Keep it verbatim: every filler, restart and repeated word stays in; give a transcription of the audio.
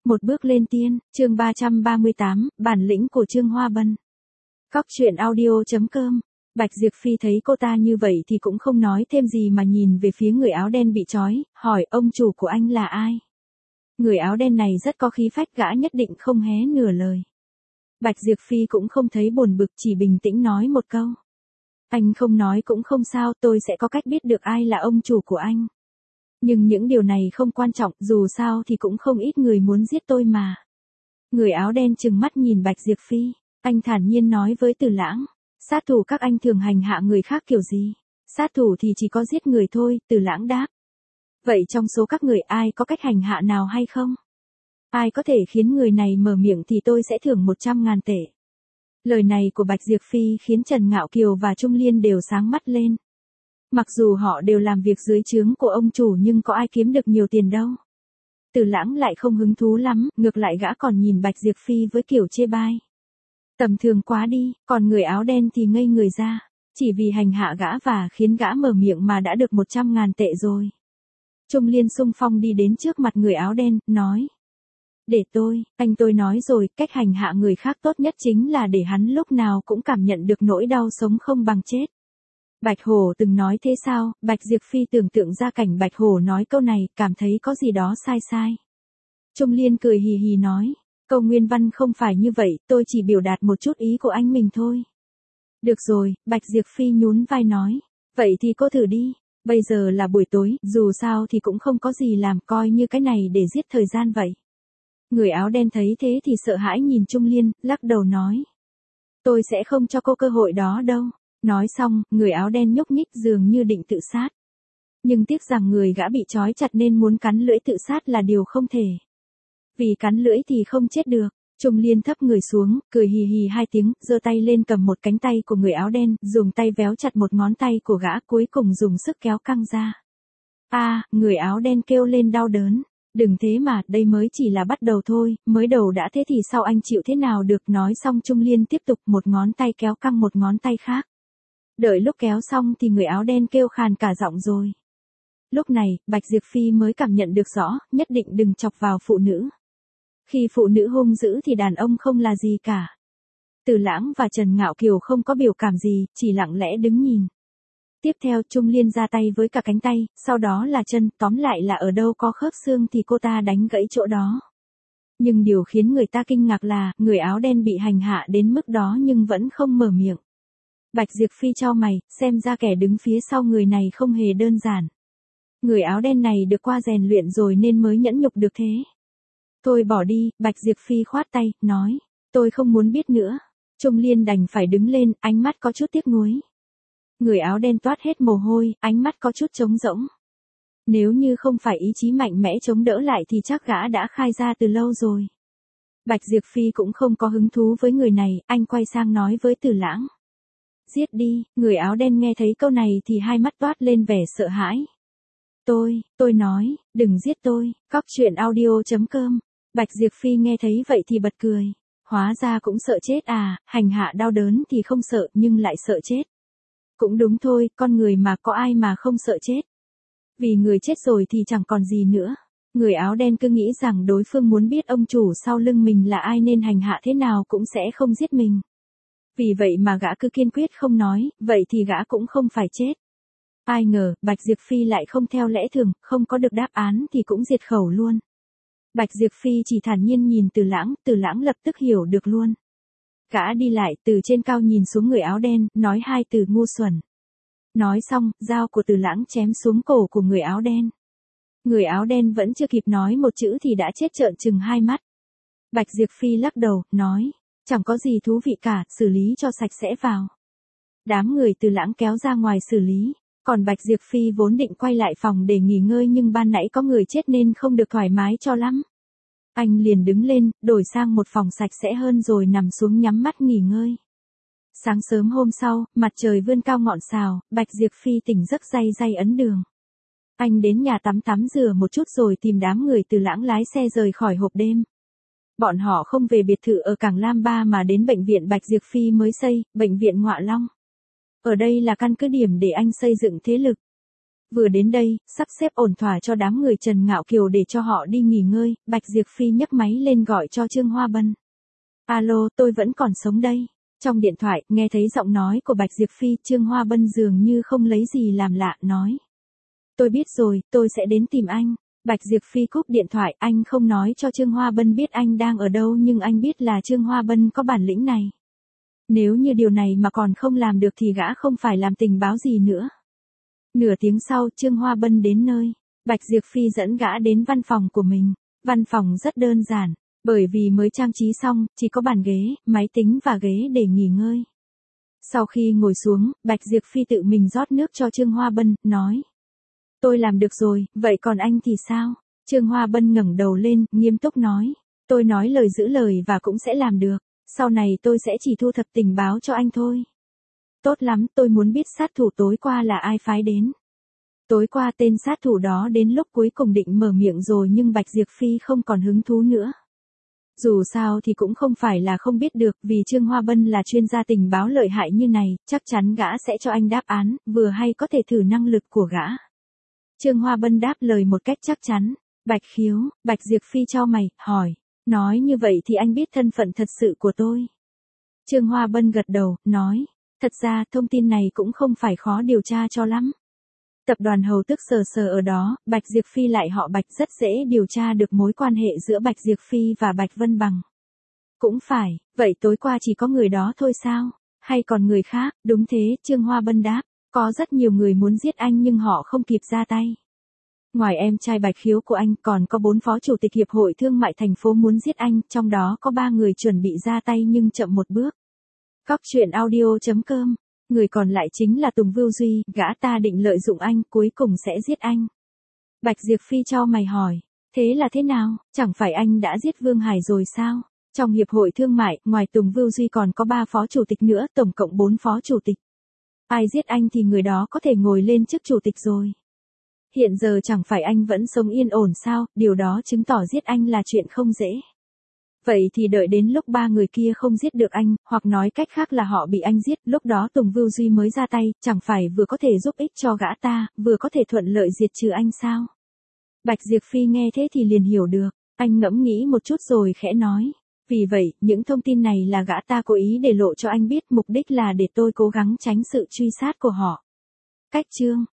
Một bước lên tiên, chương ba trăm ba mươi tám, bản lĩnh của Trương Hoa Bân. Cóc truyện audio chấm com. Bạch Diệp Phi thấy cô ta như vậy thì cũng không nói thêm gì mà nhìn về phía người áo đen bị trói, hỏi ông chủ của anh là ai? Người áo đen này rất có khí phách, gã nhất định không hé nửa lời. Bạch Diệp Phi cũng không thấy buồn bực, chỉ bình tĩnh nói một câu. Anh không nói cũng không sao, tôi sẽ có cách biết được ai là ông chủ của anh. Nhưng những điều này không quan trọng, dù sao thì cũng không ít người muốn giết tôi mà. Người áo đen trừng mắt nhìn Bạch Diệp Phi, anh thản nhiên nói với Từ Lãng, sát thủ các anh thường hành hạ người khác kiểu gì? Sát thủ thì chỉ có giết người thôi, Từ Lãng đáp. Vậy trong số các người ai có cách hành hạ nào hay không? Ai có thể khiến người này mở miệng thì tôi sẽ thưởng một trăm ngàn tệ. Lời này của Bạch Diệp Phi khiến Trần Ngạo Kiều và Trung Liên đều sáng mắt lên. Mặc dù họ đều làm việc dưới trướng của ông chủ nhưng có ai kiếm được nhiều tiền đâu. Từ Lãng lại không hứng thú lắm, ngược lại gã còn nhìn Bạch Diệp Phi với kiểu chê bai. Tầm thường quá đi, còn người áo đen thì ngây người ra. Chỉ vì hành hạ gã và khiến gã mở miệng mà đã được một trăm ngàn tệ rồi. Trung Liên xung phong đi đến trước mặt người áo đen, nói. Để tôi, anh tôi nói rồi, cách hành hạ người khác tốt nhất chính là để hắn lúc nào cũng cảm nhận được nỗi đau sống không bằng chết. Bạch Hổ từng nói thế sao? Bạch Diệp Phi tưởng tượng ra cảnh Bạch Hổ nói câu này, cảm thấy có gì đó sai sai. Trung Liên cười hì hì nói, câu nguyên văn không phải như vậy, tôi chỉ biểu đạt một chút ý của anh mình thôi. Được rồi, Bạch Diệp Phi nhún vai nói, vậy thì cô thử đi, bây giờ là buổi tối, dù sao thì cũng không có gì làm, coi như cái này để giết thời gian vậy. Người áo đen thấy thế thì sợ hãi nhìn Trung Liên, lắc đầu nói, tôi sẽ không cho cô cơ hội đó đâu. Nói xong, người áo đen nhúc nhích dường như định tự sát. Nhưng tiếc rằng người gã bị trói chặt nên muốn cắn lưỡi tự sát là điều không thể. Vì cắn lưỡi thì không chết được. Trung Liên thấp người xuống, cười hì hì hai tiếng, giơ tay lên cầm một cánh tay của người áo đen, dùng tay véo chặt một ngón tay của gã, cuối cùng dùng sức kéo căng ra. A, à, người áo đen kêu lên đau đớn. Đừng thế mà, đây mới chỉ là bắt đầu thôi, mới đầu đã thế thì sau anh chịu thế nào được. Nói xong Trung Liên tiếp tục một ngón tay kéo căng một ngón tay khác. Đợi lúc kéo xong thì người áo đen kêu khàn cả giọng rồi. Lúc này, Bạch Diệp Phi mới cảm nhận được rõ, nhất định đừng chọc vào phụ nữ. Khi phụ nữ hung dữ thì đàn ông không là gì cả. Từ Lãng và Trần Ngạo Kiều không có biểu cảm gì, chỉ lặng lẽ đứng nhìn. Tiếp theo Trung Liên ra tay với cả cánh tay, sau đó là chân, tóm lại là ở đâu có khớp xương thì cô ta đánh gãy chỗ đó. Nhưng điều khiến người ta kinh ngạc là, người áo đen bị hành hạ đến mức đó nhưng vẫn không mở miệng. Bạch Diệp Phi chau mày, xem ra kẻ đứng phía sau người này không hề đơn giản. Người áo đen này được qua rèn luyện rồi nên mới nhẫn nhục được thế. Thôi bỏ đi, Bạch Diệp Phi khoát tay, nói, tôi không muốn biết nữa. Trung Liên đành phải đứng lên, ánh mắt có chút tiếc nuối. Người áo đen toát hết mồ hôi, ánh mắt có chút trống rỗng. Nếu như không phải ý chí mạnh mẽ chống đỡ lại thì chắc gã đã khai ra từ lâu rồi. Bạch Diệp Phi cũng không có hứng thú với người này, anh quay sang nói với Từ Lãng. Giết đi, người áo đen nghe thấy câu này thì hai mắt toát lên vẻ sợ hãi. Tôi, tôi nói, đừng giết tôi, cóc truyện audio chấm com. Bạch Diệp Phi nghe thấy vậy thì bật cười. Hóa ra cũng sợ chết à, hành hạ đau đớn thì không sợ nhưng lại sợ chết. Cũng đúng thôi, con người mà có ai mà không sợ chết. Vì người chết rồi thì chẳng còn gì nữa. Người áo đen cứ nghĩ rằng đối phương muốn biết ông chủ sau lưng mình là ai nên hành hạ thế nào cũng sẽ không giết mình. Vì vậy mà gã cứ kiên quyết không nói, vậy thì gã cũng không phải chết. Ai ngờ, Bạch Diệp Phi lại không theo lẽ thường, không có được đáp án thì cũng diệt khẩu luôn. Bạch Diệp Phi chỉ thản nhiên nhìn Từ Lãng, Từ Lãng lập tức hiểu được luôn. Gã đi lại, từ trên cao nhìn xuống người áo đen, nói hai từ ngu xuẩn. Nói xong, dao của Từ Lãng chém xuống cổ của người áo đen. Người áo đen vẫn chưa kịp nói một chữ thì đã chết trợn trừng hai mắt. Bạch Diệp Phi lắc đầu, nói. Chẳng có gì thú vị cả, xử lý cho sạch sẽ vào. Đám người Từ Lãng kéo ra ngoài xử lý, còn Bạch Diệp Phi vốn định quay lại phòng để nghỉ ngơi nhưng ban nãy có người chết nên không được thoải mái cho lắm. Anh liền đứng lên, đổi sang một phòng sạch sẽ hơn rồi nằm xuống nhắm mắt nghỉ ngơi. Sáng sớm hôm sau, mặt trời vươn cao ngọn sào, Bạch Diệp Phi tỉnh giấc day day ấn đường. Anh đến nhà tắm tắm rửa một chút rồi tìm đám người Từ Lãng lái xe rời khỏi hộp đêm. Bọn họ không về biệt thự ở Cảng Lam Ba mà đến bệnh viện Bạch Diệp Phi mới xây, bệnh viện Ngọa Long. Ở đây là căn cứ điểm để anh xây dựng thế lực. Vừa đến đây, sắp xếp ổn thỏa cho đám người Trần Ngạo Kiều để cho họ đi nghỉ ngơi, Bạch Diệp Phi nhấc máy lên gọi cho Trương Hoa Bân. Alo, tôi vẫn còn sống đây. Trong điện thoại, nghe thấy giọng nói của Bạch Diệp Phi, Trương Hoa Bân dường như không lấy gì làm lạ, nói. Tôi biết rồi, tôi sẽ đến tìm anh. Bạch Diệp Phi cúp điện thoại, anh không nói cho Trương Hoa Bân biết anh đang ở đâu nhưng anh biết là Trương Hoa Bân có bản lĩnh này. Nếu như điều này mà còn không làm được thì gã không phải làm tình báo gì nữa. Nửa tiếng sau, Trương Hoa Bân đến nơi. Bạch Diệp Phi dẫn gã đến văn phòng của mình. Văn phòng rất đơn giản, bởi vì mới trang trí xong, chỉ có bàn ghế, máy tính và ghế để nghỉ ngơi. Sau khi ngồi xuống, Bạch Diệp Phi tự mình rót nước cho Trương Hoa Bân, nói. Tôi làm được rồi, vậy còn anh thì sao? Trương Hoa Bân ngẩng đầu lên, nghiêm túc nói. Tôi nói lời giữ lời và cũng sẽ làm được. Sau này tôi sẽ chỉ thu thập tình báo cho anh thôi. Tốt lắm, tôi muốn biết sát thủ tối qua là ai phái đến. Tối qua tên sát thủ đó đến lúc cuối cùng định mở miệng rồi nhưng Bạch Diệp Phi không còn hứng thú nữa. Dù sao thì cũng không phải là không biết được, vì Trương Hoa Bân là chuyên gia tình báo lợi hại như này, chắc chắn gã sẽ cho anh đáp án, vừa hay có thể thử năng lực của gã. Trương Hoa Bân đáp lời một cách chắc chắn. Bạch Khiếu, Bạch Diệp Phi cho mày, hỏi. Nói như vậy thì anh biết thân phận thật sự của tôi. Trương Hoa Bân gật đầu, nói. Thật ra thông tin này cũng không phải khó điều tra cho lắm. Tập đoàn Hầu Tức sờ sờ ở đó, Bạch Diệp Phi lại họ Bạch, rất dễ điều tra được mối quan hệ giữa Bạch Diệp Phi và Bạch Vân Bằng. Cũng phải, vậy tối qua chỉ có người đó thôi sao? Hay còn người khác? Đúng thế, Trương Hoa Bân đáp. Có rất nhiều người muốn giết anh nhưng họ không kịp ra tay. Ngoài em trai Bạch Khiếu của anh còn có bốn phó chủ tịch hiệp hội thương mại thành phố muốn giết anh, trong đó có ba người chuẩn bị ra tay nhưng chậm một bước. Cóc truyện audio chấm com. Người còn lại chính là Tùng Vưu Duy, gã ta định lợi dụng anh, cuối cùng sẽ giết anh. Bạch Diệp Phi cho mày hỏi, thế là thế nào, chẳng phải anh đã giết Vương Hải rồi sao? Trong hiệp hội thương mại, ngoài Tùng Vưu Duy còn có ba phó chủ tịch nữa, tổng cộng bốn phó chủ tịch. Ai giết anh thì người đó có thể ngồi lên chức chủ tịch rồi. Hiện giờ chẳng phải anh vẫn sống yên ổn sao, điều đó chứng tỏ giết anh là chuyện không dễ. Vậy thì đợi đến lúc ba người kia không giết được anh, hoặc nói cách khác là họ bị anh giết, lúc đó Tùng Vưu Duy mới ra tay, chẳng phải vừa có thể giúp ích cho gã ta, vừa có thể thuận lợi diệt trừ anh sao? Bạch Diệp Phi nghe thế thì liền hiểu được, anh ngẫm nghĩ một chút rồi khẽ nói. Vì vậy, những thông tin này là gã ta cố ý để lộ cho anh biết, mục đích là để tôi cố gắng tránh sự truy sát của họ. Cách chương